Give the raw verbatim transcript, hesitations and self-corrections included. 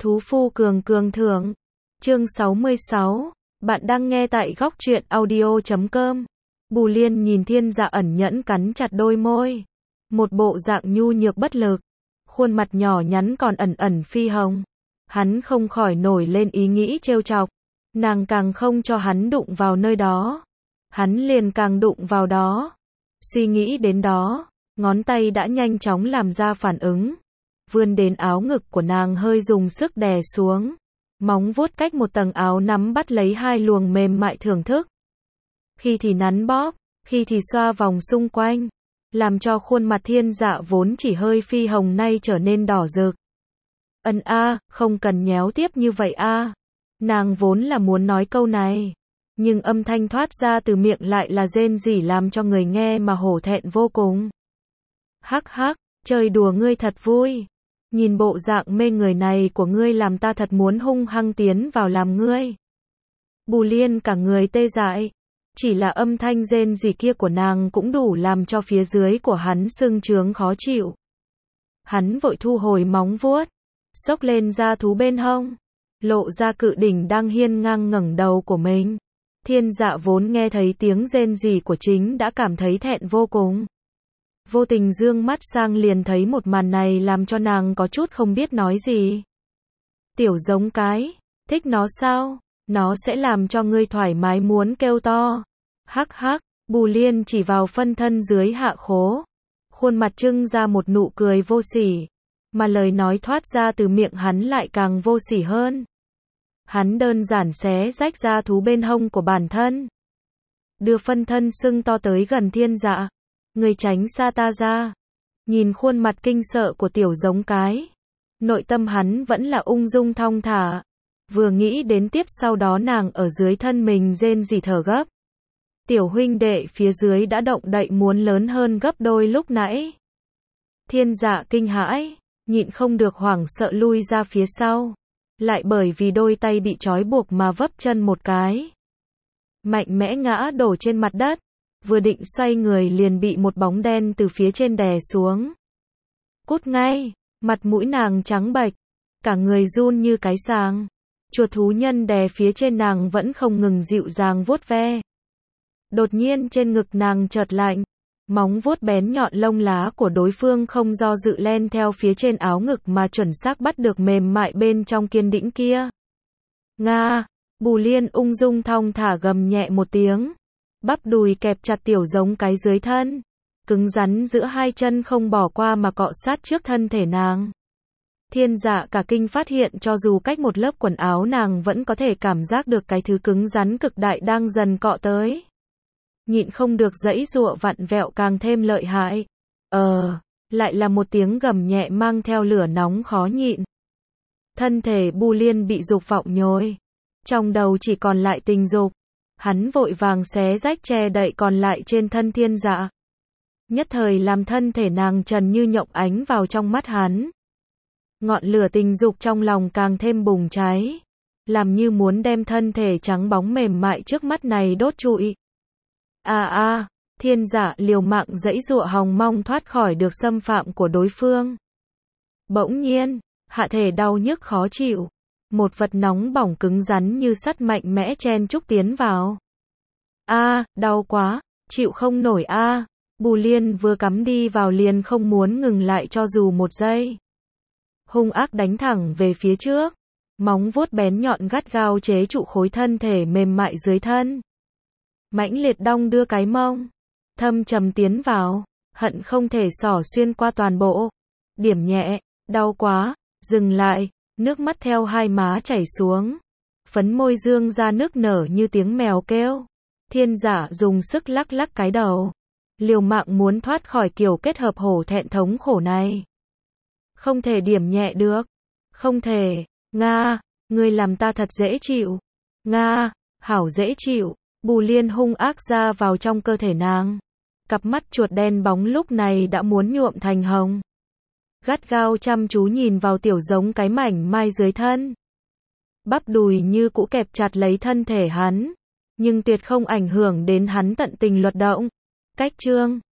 Thú phu cường cường thưởng. Chương sáu mươi sáu. Bạn đang nghe tại góc truyện audio chấm com. Bù Liên nhìn Thiên Dạ ẩn nhẫn cắn chặt đôi môi. Một bộ dạng nhu nhược bất lực. Khuôn mặt nhỏ nhắn còn ẩn ẩn phi hồng. Hắn không khỏi nổi lên ý nghĩ trêu chọc. Nàng càng không cho hắn đụng vào nơi đó. Hắn liền càng đụng vào đó. Suy nghĩ đến đó, ngón tay đã nhanh chóng làm ra phản ứng. Vươn đến áo ngực của nàng hơi dùng sức đè xuống. Móng vuốt cách một tầng áo nắm bắt lấy hai luồng mềm mại thưởng thức. Khi thì nắn bóp, khi thì xoa vòng xung quanh. Làm cho khuôn mặt Thiên Dạ vốn chỉ hơi phi hồng nay trở nên đỏ rực. Ân a, không cần nhéo tiếp như vậy a. Nàng vốn là muốn nói câu này. Nhưng âm thanh thoát ra từ miệng lại là rên rỉ làm cho người nghe mà hổ thẹn vô cùng. Hắc hắc, chơi đùa ngươi thật vui. Nhìn bộ dạng mê người này của ngươi làm ta thật muốn hung hăng tiến vào làm ngươi. Bù Liên cả người tê dại. Chỉ là âm thanh rên rỉ kia của nàng cũng đủ làm cho phía dưới của hắn sưng trướng khó chịu. Hắn vội thu hồi móng vuốt, xốc lên da thú bên hông, lộ ra cự đỉnh đang hiên ngang ngẩng đầu của mình. Thiên Dạ vốn nghe thấy tiếng rên rỉ của chính đã cảm thấy thẹn vô cùng. Vô tình dương mắt sang liền thấy một màn này làm cho nàng có chút không biết nói gì. Tiểu giống cái, thích nó sao? Nó sẽ làm cho ngươi thoải mái muốn kêu to. Hắc hắc, Bù Liên chỉ vào phân thân dưới hạ khố. Khuôn mặt trưng ra một nụ cười vô sỉ. Mà lời nói thoát ra từ miệng hắn lại càng vô sỉ hơn. Hắn đơn giản xé rách da thú bên hông của bản thân. Đưa phân thân sưng to tới gần Thiên Dạ. Người tránh xa ta ra. Nhìn khuôn mặt kinh sợ của tiểu giống cái. Nội tâm hắn vẫn là ung dung thong thả. Vừa nghĩ đến tiếp sau đó nàng ở dưới thân mình rên rỉ thở gấp. Tiểu huynh đệ phía dưới đã động đậy muốn lớn hơn gấp đôi lúc nãy. Thiên Dạ kinh hãi, nhịn không được hoảng sợ lui ra phía sau. Lại bởi vì đôi tay bị trói buộc mà vấp chân một cái. Mạnh mẽ ngã đổ trên mặt đất. Vừa định xoay người liền bị một bóng đen từ phía trên đè xuống. Cút ngay, mặt mũi nàng trắng bệch, cả người run như cái sàng. Chuột thú nhân đè phía trên nàng vẫn không ngừng dịu dàng vuốt ve. Đột nhiên trên ngực nàng chợt lạnh, móng vuốt bén nhọn lông lá của đối phương không do dự len theo phía trên áo ngực mà chuẩn xác bắt được mềm mại bên trong kiên đĩnh kia. Nga, Bù Liên ung dung thong thả gầm nhẹ một tiếng. Bắp đùi kẹp chặt tiểu giống cái dưới thân, cứng rắn giữa hai chân không bỏ qua mà cọ sát trước thân thể nàng. Thiên Dạ cả kinh phát hiện cho dù cách một lớp quần áo nàng vẫn có thể cảm giác được cái thứ cứng rắn cực đại đang dần cọ tới. Nhịn không được giãy giụa vặn vẹo càng thêm lợi hại. Ờ, lại là một tiếng gầm nhẹ mang theo lửa nóng khó nhịn. Thân thể Bù Liên bị dục vọng nhồi, trong đầu chỉ còn lại tình dục. Hắn vội vàng xé rách che đậy còn lại trên thân Thiên Dạ. Nhất thời làm thân thể nàng trần như nhộng ánh vào trong mắt hắn. Ngọn lửa tình dục trong lòng càng thêm bùng cháy. Làm như muốn đem thân thể trắng bóng mềm mại trước mắt này đốt trụi. À à, Thiên Dạ liều mạng giãy giụa hòng mong thoát khỏi được xâm phạm của đối phương. Bỗng nhiên, hạ thể đau nhức khó chịu. Một vật nóng bỏng cứng rắn như sắt mạnh mẽ chen chúc tiến vào. A, à, đau quá, chịu không nổi a. À. Bù Liên vừa cắm đi vào liền không muốn ngừng lại cho dù một giây. Hung ác đánh thẳng về phía trước. Móng vuốt bén nhọn gắt gao chế trụ khối thân thể mềm mại dưới thân. Mãnh liệt đong đưa cái mông. Thâm trầm tiến vào. Hận không thể xỏ xuyên qua toàn bộ. Điểm nhẹ, đau quá, dừng lại. Nước mắt theo hai má chảy xuống. Phấn môi dương ra nước nở như tiếng mèo kêu. Thiên Dạ dùng sức lắc lắc cái đầu. Liều mạng muốn thoát khỏi kiểu kết hợp hổ thẹn thống khổ này. Không thể điểm nhẹ được. Không thể. Nga, ngươi làm ta thật dễ chịu. Nga, hảo dễ chịu. Bù Liên hung ác ra vào trong cơ thể nàng. Cặp mắt chuột đen bóng lúc này đã muốn nhuộm thành hồng. Gắt gao chăm chú nhìn vào tiểu giống cái mảnh mai dưới thân. Bắp đùi như cũ kẹp chặt lấy thân thể hắn. Nhưng tuyệt không ảnh hưởng đến hắn tận tình luật động. Cách chương